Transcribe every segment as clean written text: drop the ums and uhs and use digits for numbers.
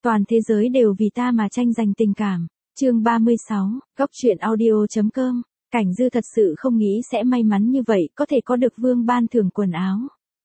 Toàn thế giới đều vì ta mà tranh giành tình cảm. Chương 36, Góc truyện audio.com. Cảnh Dư thật sự không nghĩ sẽ may mắn như vậy, có thể có được Vương ban thưởng quần áo.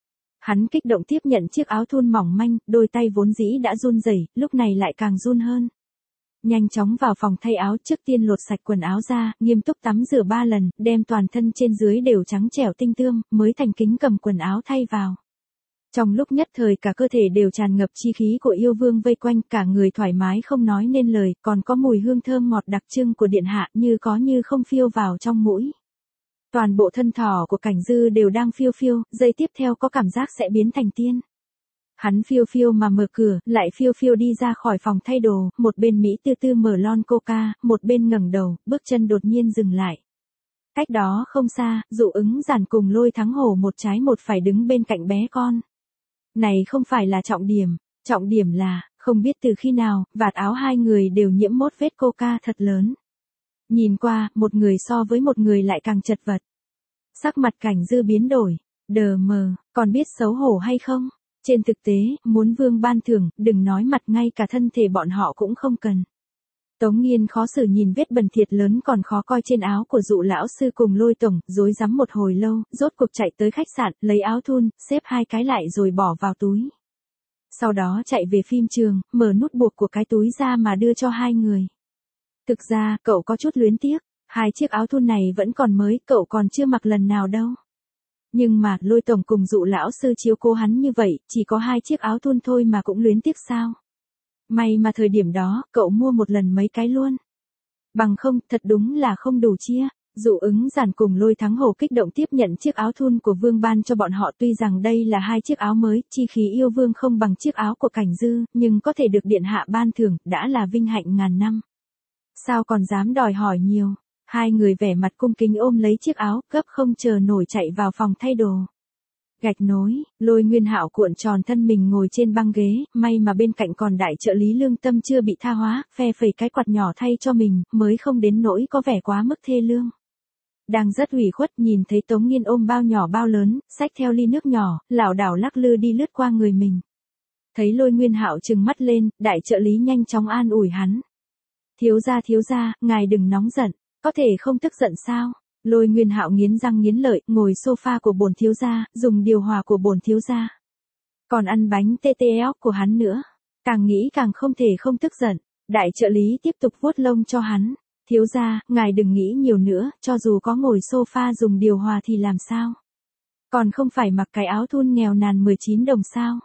Hắn kích động tiếp nhận chiếc áo thun mỏng manh, đôi tay vốn dĩ đã run rẩy, lúc này lại càng run hơn. Nhanh chóng vào phòng thay áo, trước tiên lột sạch quần áo ra, nghiêm túc tắm rửa 3 lần, đem toàn thân trên dưới đều trắng trẻo tinh tươm, mới thành kính cầm quần áo thay vào. Trong lúc nhất thời cả cơ thể đều tràn ngập chi khí của yêu vương vây quanh, cả người thoải mái không nói nên lời, còn có mùi hương thơm ngọt đặc trưng của điện hạ như có như không phiêu vào trong mũi. Toàn bộ thân thỏ của Cảnh Dư đều đang phiêu phiêu, giây tiếp theo có cảm giác sẽ biến thành tiên. Hắn phiêu phiêu mà mở cửa, lại phiêu phiêu đi ra khỏi phòng thay đồ, một bên Mỹ tư tư mở lon coca, một bên ngẩng đầu, bước chân đột nhiên dừng lại. Cách đó không xa, Dụ Ứng Giản cùng Lôi Thắng Hổ một trái một phải đứng bên cạnh bé con. Này không phải là trọng điểm là, không biết từ khi nào, vạt áo hai người đều nhiễm mốt vết coca thật lớn. Nhìn qua, một người so với một người lại càng chật vật. Sắc mặt Cảnh Dư biến đổi, đờ mờ, còn biết xấu hổ hay không? Trên thực tế, muốn Vương ban thưởng, đừng nói mặt ngay cả thân thể bọn họ cũng không cần. Tống Nghiên khó xử nhìn vết bẩn thiệt lớn còn khó coi trên áo của Dụ lão sư cùng Lôi tổng, rối rắm một hồi lâu, rốt cuộc chạy tới khách sạn, lấy áo thun, xếp hai cái lại rồi bỏ vào túi. Sau đó chạy về phim trường, mở nút buộc của cái túi ra mà đưa cho hai người. Thực ra, cậu có chút luyến tiếc, hai chiếc áo thun này vẫn còn mới, cậu còn chưa mặc lần nào đâu. Nhưng mà, Lôi tổng cùng Dụ lão sư chiếu cố hắn như vậy, chỉ có hai chiếc áo thun thôi mà cũng luyến tiếc sao? May mà thời điểm đó, cậu mua một lần mấy cái luôn. Bằng không, thật đúng là không đủ chia. Dụ Ứng Giản cùng Lôi Thắng Hổ kích động tiếp nhận chiếc áo thun của Vương ban cho bọn họ, tuy rằng đây là hai chiếc áo mới, chi khí yêu vương không bằng chiếc áo của Cảnh Dư, nhưng có thể được điện hạ ban thưởng, đã là vinh hạnh ngàn năm. Sao còn dám đòi hỏi nhiều? Hai người vẻ mặt cung kính ôm lấy chiếc áo, gấp không chờ nổi chạy vào phòng thay đồ. Gạch nối, Lôi Nguyên Hạo cuộn tròn thân mình ngồi trên băng ghế, may mà bên cạnh còn đại trợ lý Lương Tâm chưa bị tha hóa, phe phẩy cái quạt nhỏ thay cho mình, mới không đến nỗi có vẻ quá mức thê lương. Đang rất ủy khuất nhìn thấy Tống Nghiên ôm bao nhỏ bao lớn, xách theo ly nước nhỏ, lảo đảo lắc lư đi lướt qua người mình. Thấy Lôi Nguyên Hạo trừng mắt lên, đại trợ lý nhanh chóng an ủi hắn. Thiếu gia, ngài đừng nóng giận, có thể không tức giận sao? Lôi Nguyên Hạo nghiến răng nghiến lợi, ngồi sofa của bổn thiếu gia, dùng điều hòa của bổn thiếu gia. Còn ăn bánh TTL của hắn nữa. Càng nghĩ càng không thể không tức giận. Đại trợ lý tiếp tục vuốt lông cho hắn. Thiếu gia, ngài đừng nghĩ nhiều nữa, cho dù có ngồi sofa dùng điều hòa thì làm sao? Còn không phải mặc cái áo thun nghèo nàn 19 đồng sao?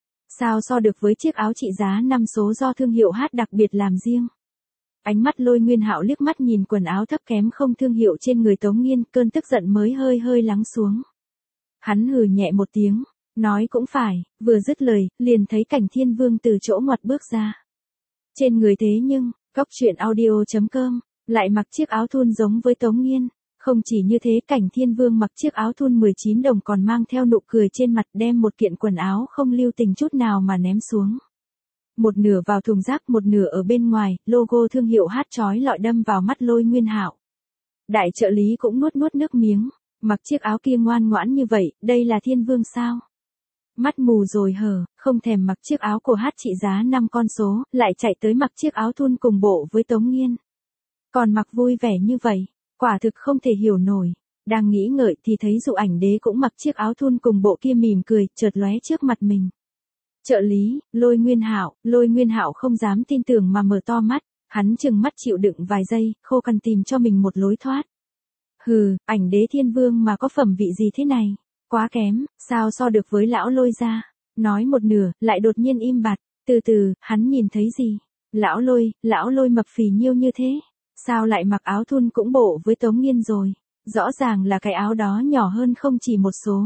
Sao so được với chiếc áo trị giá 5 số do thương hiệu hát đặc biệt làm riêng? Ánh mắt Lôi Nguyên Hạo liếc mắt nhìn quần áo thấp kém không thương hiệu trên người Tống Nghiên, cơn tức giận mới hơi lắng xuống. Hắn hừ nhẹ một tiếng, nói cũng phải, vừa dứt lời, liền thấy Cảnh Thiên Vương từ chỗ ngoặt bước ra. Trên người thế nhưng, Góc truyện audio.com, lại mặc chiếc áo thun giống với Tống Nghiên. Không chỉ như thế, Cảnh Thiên Vương mặc chiếc áo thun 19 đồng còn mang theo nụ cười trên mặt, đem một kiện quần áo không lưu tình chút nào mà ném xuống. Một nửa vào thùng rác, một nửa ở bên ngoài, logo thương hiệu hát chói lọi đâm vào mắt Lôi Nguyên Hạo. Đại trợ lý cũng nuốt nước miếng, mặc chiếc áo kia ngoan ngoãn như vậy, đây là Thiên Vương sao? Mắt mù rồi hở, không thèm mặc chiếc áo của hát trị giá 5 con số, lại chạy tới mặc chiếc áo thun cùng bộ với Tống Nghiên. Còn mặc vui vẻ như vậy, quả thực không thể hiểu nổi. Đang nghĩ ngợi thì thấy Dụ Ảnh Đế cũng mặc chiếc áo thun cùng bộ kia mỉm cười, chợt lóe trước mặt mình. Trợ lý, Lôi Nguyên Hạo không dám tin tưởng mà mở to mắt, hắn chừng mắt chịu đựng vài giây, khô cằn tìm cho mình một lối thoát. Hừ, Ảnh Đế Thiên Vương mà có phẩm vị gì thế này, quá kém, sao so được với lão Lôi gia? Nói một nửa, lại đột nhiên im bặt, từ từ, hắn nhìn thấy gì? Lão Lôi mập phì nhiêu như thế, sao lại mặc áo thun cũng bộ với Tống Nghiên rồi? Rõ ràng là cái áo đó nhỏ hơn không chỉ một số.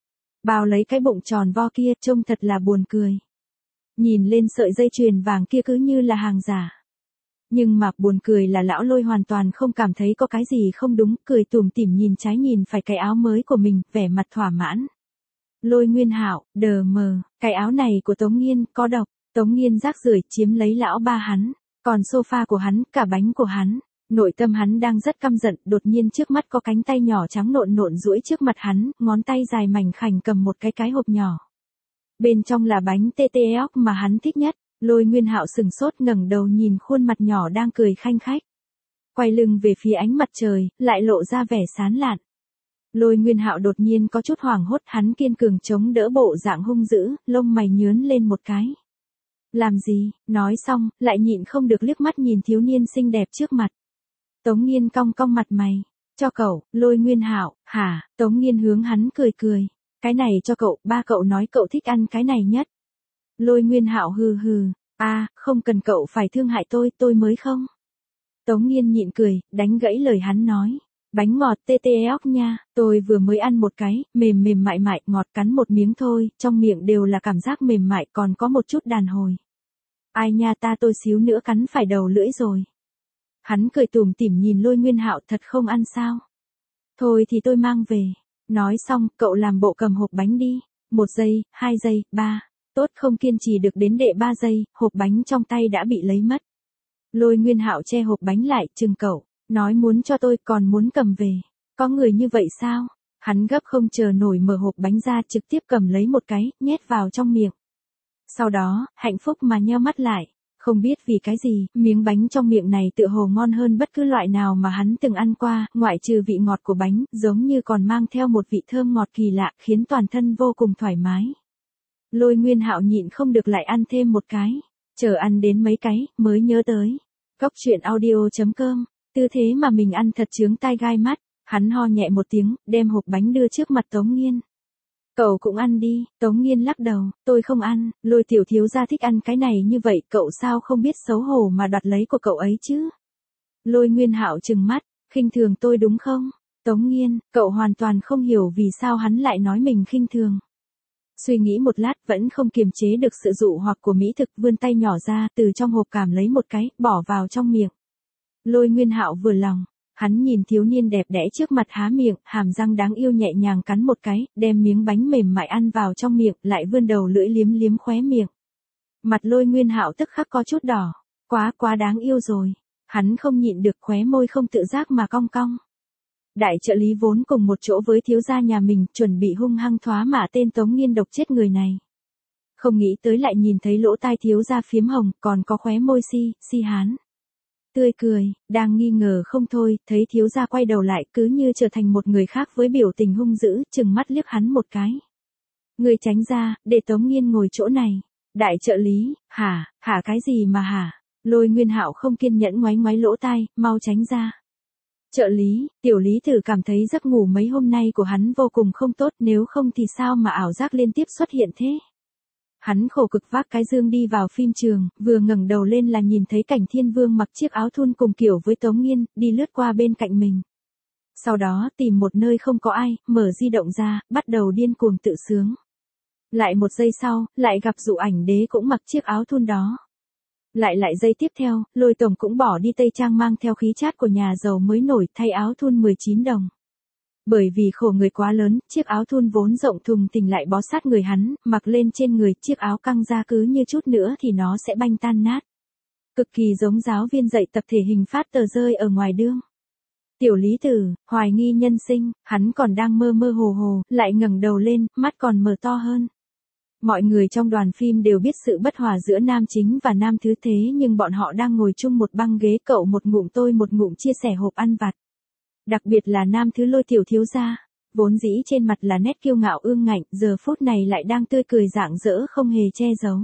Bao lấy cái bụng tròn vo kia, trông thật là buồn cười. Nhìn lên sợi dây chuyền vàng kia cứ như là hàng giả. Nhưng mà buồn cười là lão Lôi hoàn toàn không cảm thấy có cái gì không đúng, cười tủm tỉm nhìn trái nhìn phải cái áo mới của mình, vẻ mặt thỏa mãn. Lôi Nguyên Hạo, đờ mờ, cái áo này của Tống Nghiên, có độc. Tống Nghiên rác rưởi chiếm lấy lão ba hắn, còn sofa của hắn, cả bánh của hắn. Nội tâm hắn đang rất căm giận, đột nhiên trước mắt có cánh tay nhỏ trắng nộn duỗi trước mặt hắn, ngón tay dài mảnh khảnh cầm một cái hộp nhỏ. Bên trong là bánh TTL mà hắn thích nhất, Lôi Nguyên Hạo sừng sốt ngẩng đầu nhìn khuôn mặt nhỏ đang cười khanh khách. Quay lưng về phía ánh mặt trời, lại lộ ra vẻ sán lạn. Lôi Nguyên Hạo đột nhiên có chút hoảng hốt, hắn kiên cường chống đỡ bộ dạng hung dữ, lông mày nhướn lên một cái. Làm gì, nói xong, lại nhịn không được liếc mắt nhìn thiếu niên xinh đẹp trước mặt. Tống Nghiên cong cong mặt mày. Cho cậu, Lôi Nguyên Hạo, hả? Tống Nghiên hướng hắn cười cười. Cái này cho cậu, ba cậu nói cậu thích ăn cái này nhất. Lôi Nguyên Hạo hừ hừ, không cần cậu phải thương hại tôi mới không. Tống Nghiên nhịn cười, đánh gãy lời hắn nói. Bánh ngọt tê tê óc nha, tôi vừa mới ăn một cái, mềm mềm mại mại, ngọt cắn một miếng thôi, trong miệng đều là cảm giác mềm mại còn có một chút đàn hồi. Ai nha ta tôi xíu nữa cắn phải đầu lưỡi rồi. Hắn cười tủm tỉm nhìn Lôi Nguyên Hạo, thật không ăn sao? Thôi thì tôi mang về. Nói xong, cậu làm bộ cầm hộp bánh đi. 1 giây, 2 giây, 3. Tốt không kiên trì được đến đệ 3 giây, hộp bánh trong tay đã bị lấy mất. Lôi Nguyên Hạo che hộp bánh lại, chừng cậu. Nói muốn cho tôi còn muốn cầm về. Có người như vậy sao? Hắn gấp không chờ nổi mở hộp bánh ra, trực tiếp cầm lấy một cái, nhét vào trong miệng. Sau đó, hạnh phúc mà nheo mắt lại. Không biết vì cái gì, miếng bánh trong miệng này tựa hồ ngon hơn bất cứ loại nào mà hắn từng ăn qua, ngoại trừ vị ngọt của bánh, giống như còn mang theo một vị thơm ngọt kỳ lạ, khiến toàn thân vô cùng thoải mái. Lôi Nguyên Hạo nhịn không được lại ăn thêm một cái, chờ ăn đến mấy cái, mới nhớ tới. Cóc truyện audio.com, tư thế mà mình ăn thật chướng tai gai mắt, hắn ho nhẹ một tiếng, đem hộp bánh đưa trước mặt Tống Nghiên. Cậu cũng ăn đi, Tống Nghiên lắc đầu, tôi không ăn, Lôi tiểu thiếu gia thích ăn cái này như vậy, cậu sao không biết xấu hổ mà đoạt lấy của cậu ấy chứ? Lôi Nguyên Hạo trừng mắt, khinh thường tôi đúng không? Tống Nghiên, cậu hoàn toàn không hiểu vì sao hắn lại nói mình khinh thường. Suy nghĩ một lát vẫn không kiềm chế được sự dụ hoặc của mỹ thực, vươn tay nhỏ ra, từ trong hộp cảm lấy một cái, bỏ vào trong miệng. Lôi Nguyên Hạo vừa lòng. Hắn nhìn thiếu niên đẹp đẽ trước mặt há miệng, hàm răng đáng yêu nhẹ nhàng cắn một cái, đem miếng bánh mềm mại ăn vào trong miệng, lại vươn đầu lưỡi liếm liếm khóe miệng. Mặt Lôi Nguyên Hạo tức khắc có chút đỏ, quá đáng yêu rồi. Hắn không nhịn được, khóe môi không tự giác mà cong cong. Đại trợ lý vốn cùng một chỗ với thiếu gia nhà mình, chuẩn bị hung hăng thoá mạ tên Tống Nghiên độc chết người này. Không nghĩ tới lại nhìn thấy lỗ tai thiếu gia phiếm hồng, còn có khóe môi si hán. Tươi cười, đang nghi ngờ không thôi, thấy thiếu gia quay đầu lại cứ như trở thành một người khác với biểu tình hung dữ, trừng mắt liếc hắn một cái. Người tránh ra, để Tống Nghiên ngồi chỗ này. Đại trợ lý, hả cái gì mà hả? Lôi Nguyên Hạo không kiên nhẫn ngoáy ngoáy lỗ tai, mau tránh ra. Trợ lý, tiểu lý tử cảm thấy giấc ngủ mấy hôm nay của hắn vô cùng không tốt, nếu không thì sao mà ảo giác liên tiếp xuất hiện thế? Hắn khổ cực vác cái dương đi vào phim trường, vừa ngẩng đầu lên là nhìn thấy Cảnh Thiên Vương mặc chiếc áo thun cùng kiểu với Tống Nghiên, đi lướt qua bên cạnh mình. Sau đó tìm một nơi không có ai, mở di động ra, bắt đầu điên cuồng tự sướng. Lại một giây sau, lại gặp Dụ Ảnh Đế cũng mặc chiếc áo thun đó. Lại giây tiếp theo, Lôi tổng cũng bỏ đi tây trang mang theo khí chát của nhà giàu mới nổi, thay áo thun 19 đồng. Bởi vì khổ người quá lớn, chiếc áo thun vốn rộng thùng thình lại bó sát người hắn, mặc lên trên người, chiếc áo căng ra cứ như chút nữa thì nó sẽ banh tan nát. Cực kỳ giống giáo viên dạy tập thể hình phát tờ rơi ở ngoài đường. Tiểu lý tử, hoài nghi nhân sinh, hắn còn đang mơ mơ hồ hồ, lại ngẩng đầu lên, mắt còn mở to hơn. Mọi người trong đoàn phim đều biết sự bất hòa giữa nam chính và nam thứ, thế nhưng bọn họ đang ngồi chung một băng ghế, cậu một ngụm tôi một ngụm chia sẻ hộp ăn vặt. Đặc biệt là nam thứ Lôi tiểu thiếu gia, vốn dĩ trên mặt là nét kiêu ngạo ương ngạnh, giờ phút này lại đang tươi cười rạng rỡ không hề che giấu.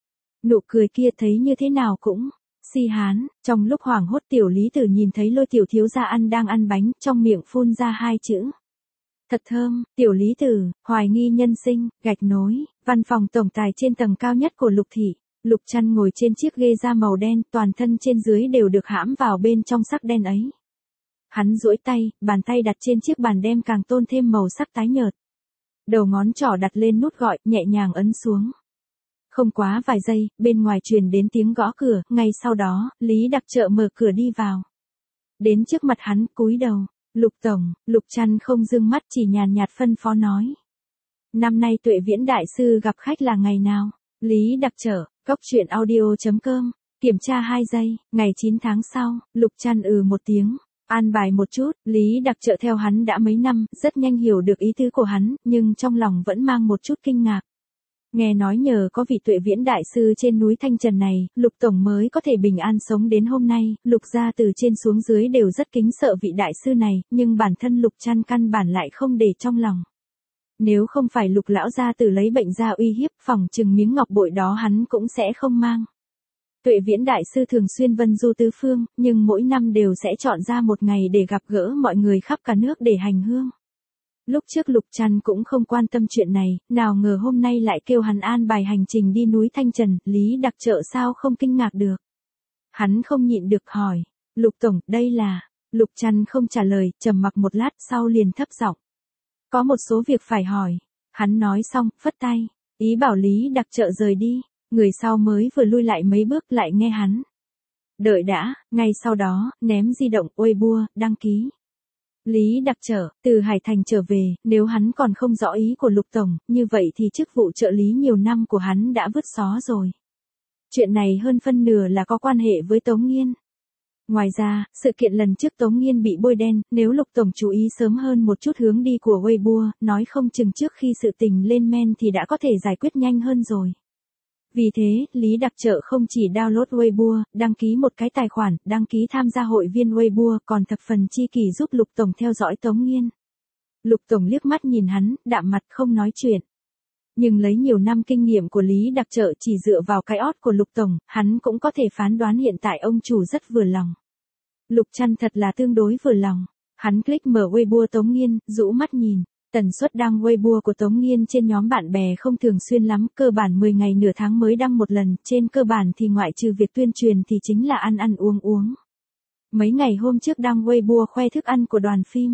Nụ cười kia thấy như thế nào cũng si hán. Trong lúc hoảng hốt, tiểu lý tử nhìn thấy Lôi tiểu thiếu gia đang ăn bánh, trong miệng phun ra 2 chữ. Thật thơm. Tiểu lý tử, hoài nghi nhân sinh, gạch nối, văn phòng tổng tài trên tầng cao nhất của Lục thị. Lục Trăn ngồi trên chiếc ghê da màu đen, toàn thân trên dưới đều được hãm vào bên trong sắc đen ấy. Hắn duỗi tay, bàn tay đặt trên chiếc bàn đem càng tôn thêm màu sắc tái nhợt. Đầu ngón trỏ đặt lên nút gọi, nhẹ nhàng ấn xuống. Không quá vài giây, bên ngoài truyền đến tiếng gõ cửa, ngay sau đó, Lý Đặc Trợ mở cửa đi vào. Đến trước mặt hắn, cúi đầu. Lục tổng, Lục Trăn không dương mắt, chỉ nhàn nhạt phân phó nói. Năm nay Tuệ Viễn đại sư gặp khách là ngày nào? Lý Đặc Trợ, cóc truyện audio.com, kiểm tra 2 giây, ngày 9 tháng sau. Lục Trăn một tiếng. An bài một chút, Lý Đặc Trợ theo hắn đã mấy năm, rất nhanh hiểu được ý tứ của hắn, nhưng trong lòng vẫn mang một chút kinh ngạc. Nghe nói nhờ có vị Tuệ Viễn đại sư trên núi Thanh Trần này, Lục Tổng mới có thể bình an sống đến hôm nay, Lục gia từ trên xuống dưới đều rất kính sợ vị đại sư này, nhưng bản thân Lục Trăn căn bản lại không để trong lòng. Nếu không phải Lục lão gia tử lấy bệnh ra uy hiếp, phỏng chừng miếng ngọc bội đó hắn cũng sẽ không mang. Tuệ Viễn đại sư thường xuyên vân du tứ phương, nhưng mỗi năm đều sẽ chọn ra một ngày để gặp gỡ mọi người khắp cả nước để hành hương. Lúc trước Lục Trăn cũng không quan tâm chuyện này, nào ngờ hôm nay lại kêu hắn an bài hành trình đi núi Thanh Trần, Lý Đặc Trợ sao không kinh ngạc được. Hắn không nhịn được hỏi, Lục Tổng, đây là... Lục Trăn không trả lời, trầm mặc một lát sau liền thấp giọng. Có một số việc phải hỏi. Hắn nói xong, phất tay, ý bảo Lý Đặc Trợ rời đi, người sau mới vừa lui lại mấy bước lại nghe hắn. Đợi đã, ngay sau đó, ném di động Weibo, đăng ký. Lý Đặc Trợ, từ Hải Thành trở về, nếu hắn còn không rõ ý của Lục Tổng, như vậy thì chức vụ trợ lý nhiều năm của hắn đã vứt xó rồi. Chuyện này hơn phân nửa là có quan hệ với Tống Nghiên. Ngoài ra, sự kiện lần trước Tống Nghiên bị bôi đen, nếu Lục Tổng chú ý sớm hơn một chút hướng đi của Weibo, nói không chừng trước khi sự tình lên men thì đã có thể giải quyết nhanh hơn rồi. Vì thế, Lý Đặc Trợ không chỉ download Weibo, đăng ký một cái tài khoản, đăng ký tham gia hội viên Weibo, còn thập phần chi kỷ giúp Lục Tổng theo dõi Tống Nghiên. Lục Tổng liếc mắt nhìn hắn, đạm mặt không nói chuyện. Nhưng lấy nhiều năm kinh nghiệm của Lý Đặc Trợ chỉ dựa vào cái ót của Lục Tổng, hắn cũng có thể phán đoán hiện tại ông chủ rất vừa lòng. Lục Trăn thật là tương đối vừa lòng. Hắn click mở Weibo Tống Nghiên, rũ mắt nhìn. Tần suất đăng Weibo của Tống Nghiên trên nhóm bạn bè không thường xuyên lắm, cơ bản 10 ngày nửa tháng mới đăng một lần, trên cơ bản thì ngoại trừ việc tuyên truyền thì chính là ăn ăn uống uống. Mấy ngày hôm trước đăng Weibo khoe thức ăn của đoàn phim.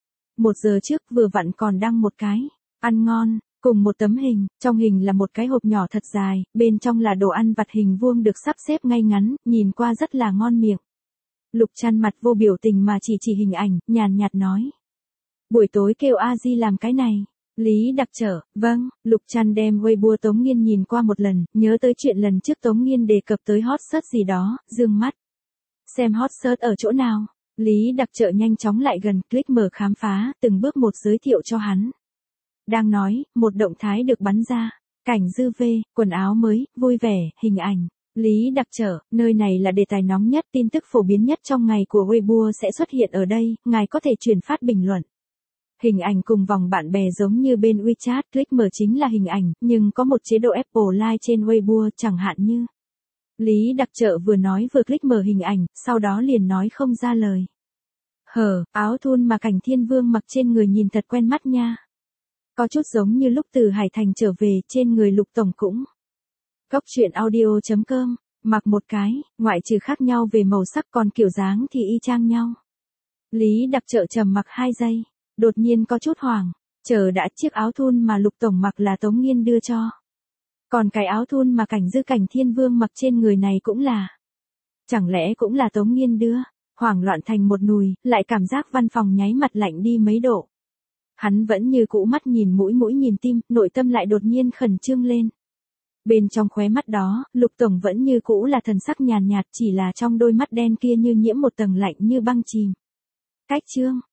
1 giờ trước vừa vặn còn đăng một cái, ăn ngon, cùng một tấm hình, trong hình là một cái hộp nhỏ thật dài, bên trong là đồ ăn vặt hình vuông được sắp xếp ngay ngắn, nhìn qua rất là ngon miệng. Lục Trăn mặt vô biểu tình mà chỉ hình ảnh, nhàn nhạt nói. Buổi tối kêu A Di làm cái này. Lý Đặc Trợ, vâng, Lục Trăn đem Weibo Tống Nghiên nhìn qua một lần, nhớ tới chuyện lần trước Tống Nghiên đề cập tới hot search gì đó, dương mắt. Xem hot search ở chỗ nào. Lý Đặc Trợ nhanh chóng lại gần, click mở khám phá, từng bước một giới thiệu cho hắn. Đang nói, một động thái được bắn ra. Cảnh dư vê, quần áo mới, vui vẻ, hình ảnh. Lý Đặc Trợ, nơi này là đề tài nóng nhất, tin tức phổ biến nhất trong ngày của Weibo sẽ xuất hiện ở đây, ngài có thể truyền phát bình luận. Hình ảnh cùng vòng bạn bè giống như bên WeChat, click mở chính là hình ảnh, nhưng có một chế độ Apple Like trên Weibo, chẳng hạn như. Lý Đặc Trợ vừa nói vừa click mở hình ảnh, sau đó liền nói không ra lời. Áo thun mà Cảnh Thiên Vương mặc trên người nhìn thật quen mắt nha. Có chút giống như lúc từ Hải Thành trở về, trên người Lục Tổng cũng. Góc truyện audio.com, mặc một cái, ngoại trừ khác nhau về màu sắc còn kiểu dáng thì y chang nhau. Lý Đặc Trợ trầm mặc 2 giây. Đột nhiên có chút hoảng, chờ đã, chiếc áo thun mà Lục Tổng mặc là Tống Nghiên đưa cho. Còn cái áo thun mà Cảnh Thiên Vương mặc trên người này cũng là. Chẳng lẽ cũng là Tống Nghiên đưa, hoảng loạn thành một nùi, lại cảm giác văn phòng nháy mặt lạnh đi mấy độ. Hắn vẫn như cũ mắt nhìn mũi nhìn tim, nội tâm lại đột nhiên khẩn trương lên. Bên trong khóe mắt đó, Lục Tổng vẫn như cũ là thần sắc nhàn nhạt, chỉ là trong đôi mắt đen kia như nhiễm một tầng lạnh như băng chìm. Cách chương